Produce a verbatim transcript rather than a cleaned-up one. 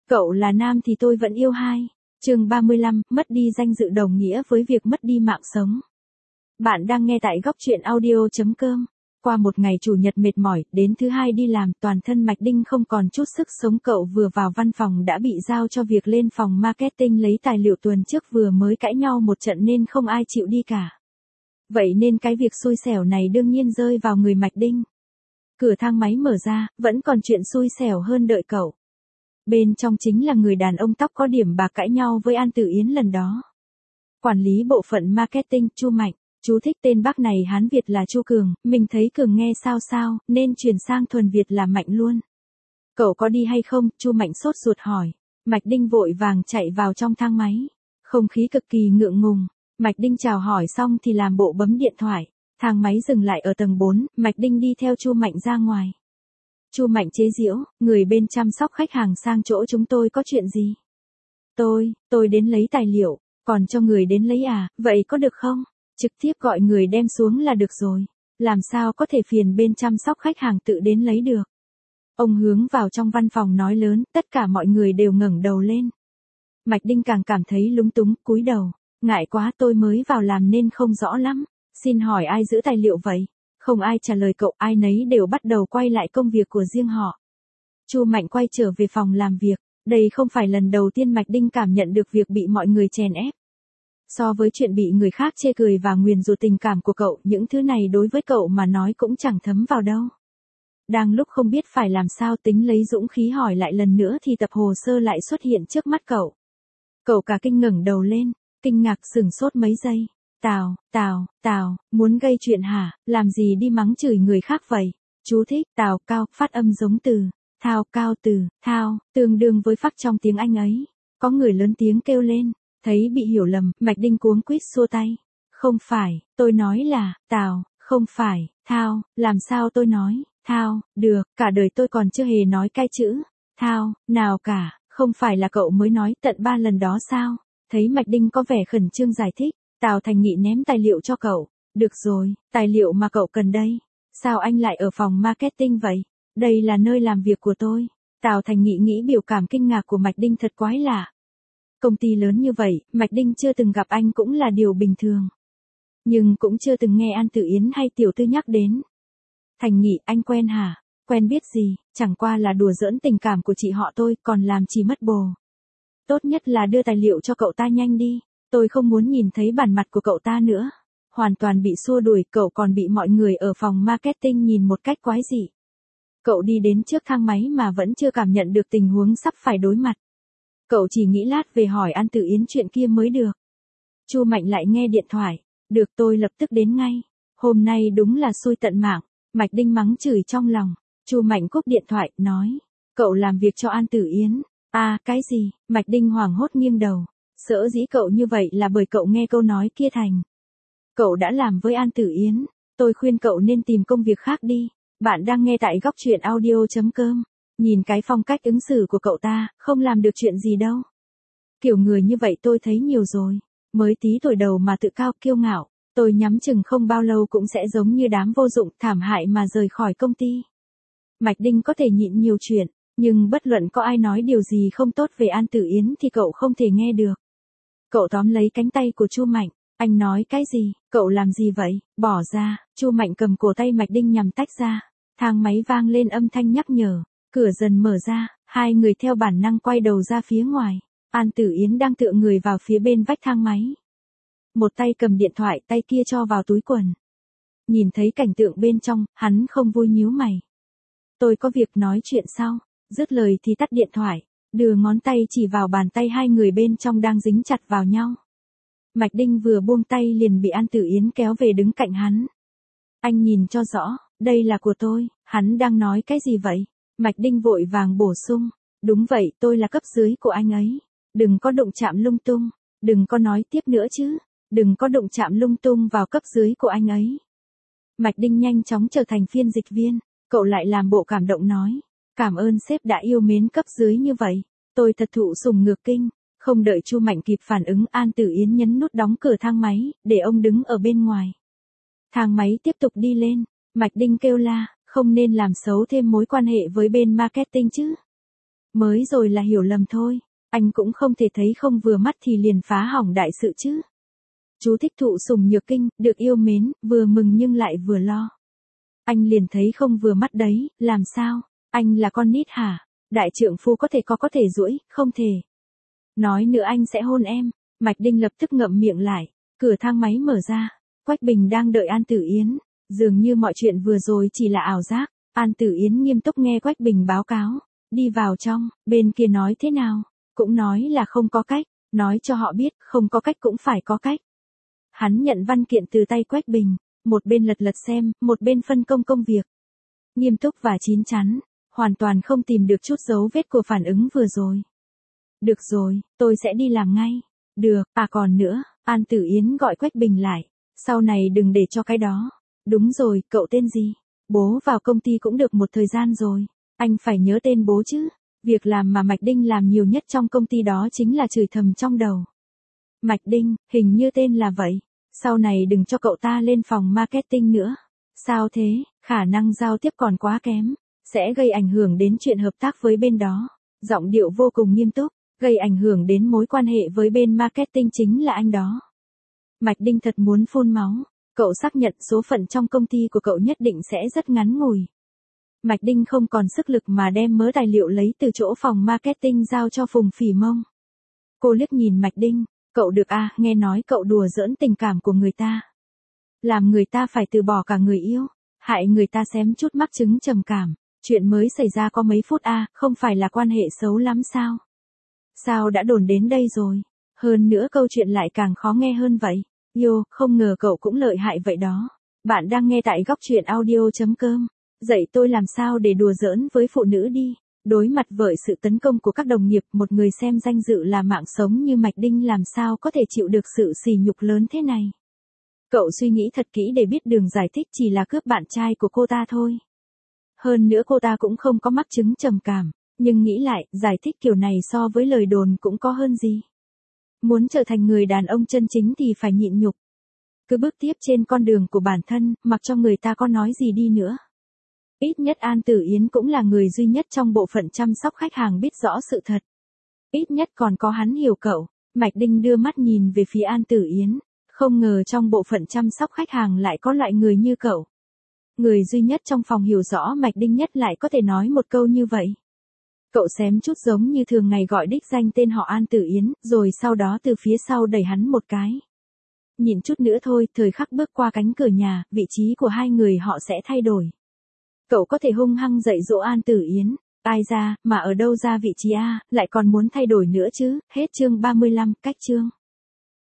Cậu là nam thì tôi vẫn yêu hai. Chương ba mươi lăm, mất đi danh dự đồng nghĩa với việc mất đi mạng sống. Bạn đang nghe tại góc truyện audio chấm com. Qua một ngày chủ nhật mệt mỏi, đến thứ hai đi làm, toàn thân Mạch Đinh không còn chút sức sống. Cậu vừa vào văn phòng đã bị giao cho việc lên phòng marketing lấy tài liệu, tuần trước vừa mới cãi nhau một trận nên không ai chịu đi cả. Vậy nên cái việc xui xẻo này đương nhiên rơi vào người Mạch Đinh. Cửa thang máy mở ra, vẫn còn chuyện xui xẻo hơn đợi cậu. Bên trong chính là người đàn ông tóc có điểm bạc cãi nhau với An Tử Yến lần đó. Quản lý bộ phận marketing, Chu Mạnh. Chú thích tên bác này Hán Việt là Chu Cường, mình thấy Cường nghe sao sao, nên chuyển sang thuần Việt là Mạnh luôn. Cậu có đi hay không? Chu Mạnh sốt ruột hỏi. Mạch Đinh vội vàng chạy vào trong thang máy. Không khí cực kỳ ngượng ngùng. Mạch Đinh chào hỏi xong thì làm bộ bấm điện thoại. Thang máy dừng lại ở tầng bốn, Mạch Đinh đi theo Chu Mạnh ra ngoài. Chu Mạnh chế giễu, người bên chăm sóc khách hàng sang chỗ chúng tôi có chuyện gì? Tôi, tôi đến lấy tài liệu, còn cho người đến lấy à, vậy có được không? Trực tiếp gọi người đem xuống là được rồi. Làm sao có thể phiền bên chăm sóc khách hàng tự đến lấy được? Ông hướng vào trong văn phòng nói lớn, tất cả mọi người đều ngẩng đầu lên. Mạch Đinh càng cảm thấy lúng túng, cúi đầu. Ngại quá, tôi mới vào làm nên không rõ lắm. Xin hỏi ai giữ tài liệu vậy? Không ai trả lời cậu, ai nấy đều bắt đầu quay lại công việc của riêng họ. Chu Mạnh quay trở về phòng làm việc. Đây không phải lần đầu tiên Mạch Đinh cảm nhận được việc bị mọi người chèn ép. So với chuyện bị người khác chê cười và nguyền rủa tình cảm của cậu, những thứ này đối với cậu mà nói cũng chẳng thấm vào đâu. Đang lúc không biết phải làm sao, tính lấy dũng khí hỏi lại lần nữa thì tập hồ sơ lại xuất hiện trước mắt cậu. Cậu cả kinh ngẩng đầu lên, kinh ngạc sửng sốt mấy giây. Tào, Tào, Tào, muốn gây chuyện hả, làm gì đi mắng chửi người khác vậy? Chú thích, Tào cao, phát âm giống từ, thao cao từ, thao, tương đương với phát trong tiếng Anh ấy. Có người lớn tiếng kêu lên, thấy bị hiểu lầm, Mạch Đinh cuống quýt xua tay. Không phải, tôi nói là, Tào, không phải, thao, làm sao tôi nói, thao, được, cả đời tôi còn chưa hề nói cái chữ, thao, nào cả, không phải là cậu mới nói tận ba lần đó sao? Thấy Mạch Đinh có vẻ khẩn trương giải thích. Tào Thành Nghị ném tài liệu cho cậu. Được rồi, tài liệu mà cậu cần đây. Sao anh lại ở phòng marketing vậy? Đây là nơi làm việc của tôi. Tào Thành Nghị nghĩ biểu cảm kinh ngạc của Mạch Đinh thật quái lạ. Công ty lớn như vậy, Mạch Đinh chưa từng gặp anh cũng là điều bình thường. Nhưng cũng chưa từng nghe An Tử Yến hay Tiểu Tư nhắc đến. Thành Nghị, anh quen hả? Quen biết gì, chẳng qua là đùa giỡn tình cảm của chị họ tôi, còn làm chỉ mất bồ. Tốt nhất là đưa tài liệu cho cậu ta nhanh đi. Tôi không muốn nhìn thấy bản mặt của cậu ta nữa. Hoàn toàn bị xua đuổi, cậu còn bị mọi người ở phòng marketing nhìn một cách quái dị. Cậu đi đến trước thang máy mà vẫn chưa cảm nhận được tình huống sắp phải đối mặt. Cậu chỉ nghĩ lát về hỏi An Tử Yến chuyện kia mới được. Chu Mạnh lại nghe điện thoại. Được, tôi lập tức đến ngay. Hôm nay đúng là xui tận mạng. Mạch Đinh mắng chửi trong lòng. Chu Mạnh cúp điện thoại, nói. Cậu làm việc cho An Tử Yến. À, cái gì? Mạch Đinh hoảng hốt nghiêng đầu. Sở dĩ cậu như vậy là bởi cậu nghe câu nói kia thành. Cậu đã làm với An Tử Yến. Tôi khuyên cậu nên tìm công việc khác đi. Bạn đang nghe tại góc truyện audio chấm com. Nhìn cái phong cách ứng xử của cậu ta, không làm được chuyện gì đâu. Kiểu người như vậy tôi thấy nhiều rồi. Mới tí tuổi đầu mà tự cao kiêu ngạo. Tôi nhắm chừng không bao lâu cũng sẽ giống như đám vô dụng thảm hại mà rời khỏi công ty. Mạch Đinh có thể nhịn nhiều chuyện, nhưng bất luận có ai nói điều gì không tốt về An Tử Yến thì cậu không thể nghe được. Cậu tóm lấy cánh tay của Chu Mạnh. Anh nói cái gì? Cậu làm gì vậy? Bỏ ra. Chu Mạnh cầm cổ tay Mạch Đinh nhằm tách ra. Thang máy vang lên âm thanh nhắc nhở. Cửa dần mở ra, hai người theo bản năng quay đầu ra phía ngoài. An Tử Yến đang tựa người vào phía bên vách thang máy. Một tay cầm điện thoại, tay kia cho vào túi quần. Nhìn thấy cảnh tượng bên trong, hắn không vui nhíu mày. Tôi có việc nói chuyện sau. Dứt lời thì tắt điện thoại. Đưa ngón tay chỉ vào bàn tay hai người bên trong đang dính chặt vào nhau. Mạch Đinh vừa buông tay liền bị An Tử Yến kéo về đứng cạnh hắn. Anh nhìn cho rõ, đây là của tôi. Hắn đang nói cái gì vậy? Mạch Đinh vội vàng bổ sung. Đúng vậy, tôi là cấp dưới của anh ấy. Đừng có đụng chạm lung tung. Đừng có nói tiếp nữa chứ. Đừng có đụng chạm lung tung vào cấp dưới của anh ấy. Mạch Đinh nhanh chóng trở thành phiên dịch viên. Cậu lại làm bộ cảm động nói. Cảm ơn sếp đã yêu mến cấp dưới như vậy. Tôi thật thụ sủng nhược kinh. Không đợi Chu Mạnh kịp phản ứng, An Tử Yến nhấn nút đóng cửa thang máy, để ông đứng ở bên ngoài. Thang máy tiếp tục đi lên. Mạch Đinh kêu la, không nên làm xấu thêm mối quan hệ với bên marketing chứ. Mới rồi là hiểu lầm thôi, anh cũng không thể thấy không vừa mắt thì liền phá hỏng đại sự chứ. Chú thích thụ sủng nhược kinh, được yêu mến, vừa mừng nhưng lại vừa lo. Anh liền thấy không vừa mắt đấy, làm sao? Anh là con nít hả? Đại trượng phu có thể có có thể duỗi, không thể. Nói nữa anh sẽ hôn em. Mạch Đinh lập tức ngậm miệng lại, cửa thang máy mở ra. Quách Bình đang đợi An Tử Yến, dường như mọi chuyện vừa rồi chỉ là ảo giác. An Tử Yến nghiêm túc nghe Quách Bình báo cáo, đi vào trong, bên kia nói thế nào? Cũng nói là không có cách, nói cho họ biết, không có cách cũng phải có cách. Hắn nhận văn kiện từ tay Quách Bình, một bên lật lật xem, một bên phân công công việc. Nghiêm túc và chín chắn, hoàn toàn không tìm được chút dấu vết của phản ứng vừa rồi. Được rồi, tôi sẽ đi làm ngay. Được, à còn nữa, An Tử Yến gọi Quách Bình lại, sau này đừng để cho cái đó. Đúng rồi, cậu tên gì? Bố vào công ty cũng được một thời gian rồi, anh phải nhớ tên bố chứ. Việc làm mà Mạch Đinh làm nhiều nhất trong công ty đó chính là chửi thầm trong đầu. Mạch Đinh, hình như tên là vậy. Sau này đừng cho cậu ta lên phòng marketing nữa. Sao thế, khả năng giao tiếp còn quá kém, sẽ gây ảnh hưởng đến chuyện hợp tác với bên đó. Giọng điệu vô cùng nghiêm túc, gây ảnh hưởng đến mối quan hệ với bên marketing chính là anh đó. Mạch Đinh thật muốn phun máu, cậu xác nhận số phận trong công ty của cậu nhất định sẽ rất ngắn ngủi. Mạch Đinh không còn sức lực mà đem mớ tài liệu lấy từ chỗ phòng marketing giao cho Phùng Phỉ Mông. Cô liếc nhìn Mạch Đinh, cậu được à, nghe nói cậu đùa giỡn tình cảm của người ta. Làm người ta phải từ bỏ cả người yêu, hại người ta xém chút mắc chứng trầm cảm. Chuyện mới xảy ra có mấy phút à, không phải là quan hệ xấu lắm sao? Sao đã đồn đến đây rồi? Hơn nữa câu chuyện lại càng khó nghe hơn vậy. Yo, không ngờ cậu cũng lợi hại vậy đó. Bạn đang nghe tại góc truyện audio.com. Dạy tôi làm sao để đùa giỡn với phụ nữ đi. Đối mặt với sự tấn công của các đồng nghiệp, một người xem danh dự là mạng sống như Mạch Đinh làm sao có thể chịu được sự sỉ nhục lớn thế này. Cậu suy nghĩ thật kỹ để biết đường giải thích chỉ là cướp bạn trai của cô ta thôi. Hơn nữa cô ta cũng không có mắc chứng trầm cảm, nhưng nghĩ lại, giải thích kiểu này so với lời đồn cũng có hơn gì. Muốn trở thành người đàn ông chân chính thì phải nhịn nhục. Cứ bước tiếp trên con đường của bản thân, mặc cho người ta có nói gì đi nữa. Ít nhất An Tử Yến cũng là người duy nhất trong bộ phận chăm sóc khách hàng biết rõ sự thật. Ít nhất còn có hắn hiểu cậu. Mạch Đinh đưa mắt nhìn về phía An Tử Yến, không ngờ trong bộ phận chăm sóc khách hàng lại có loại người như cậu. Người duy nhất trong phòng hiểu rõ Mạch Đinh nhất lại có thể nói một câu như vậy. Cậu xém chút giống như thường ngày gọi đích danh tên họ An Tử Yến, rồi sau đó từ phía sau đẩy hắn một cái. Nhìn chút nữa thôi, thời khắc bước qua cánh cửa nhà, vị trí của hai người họ sẽ thay đổi. Cậu có thể hung hăng dạy dỗ An Tử Yến, ai ra, mà ở đâu ra vị trí A, lại còn muốn thay đổi nữa chứ, hết chương ba mươi lăm, cách chương.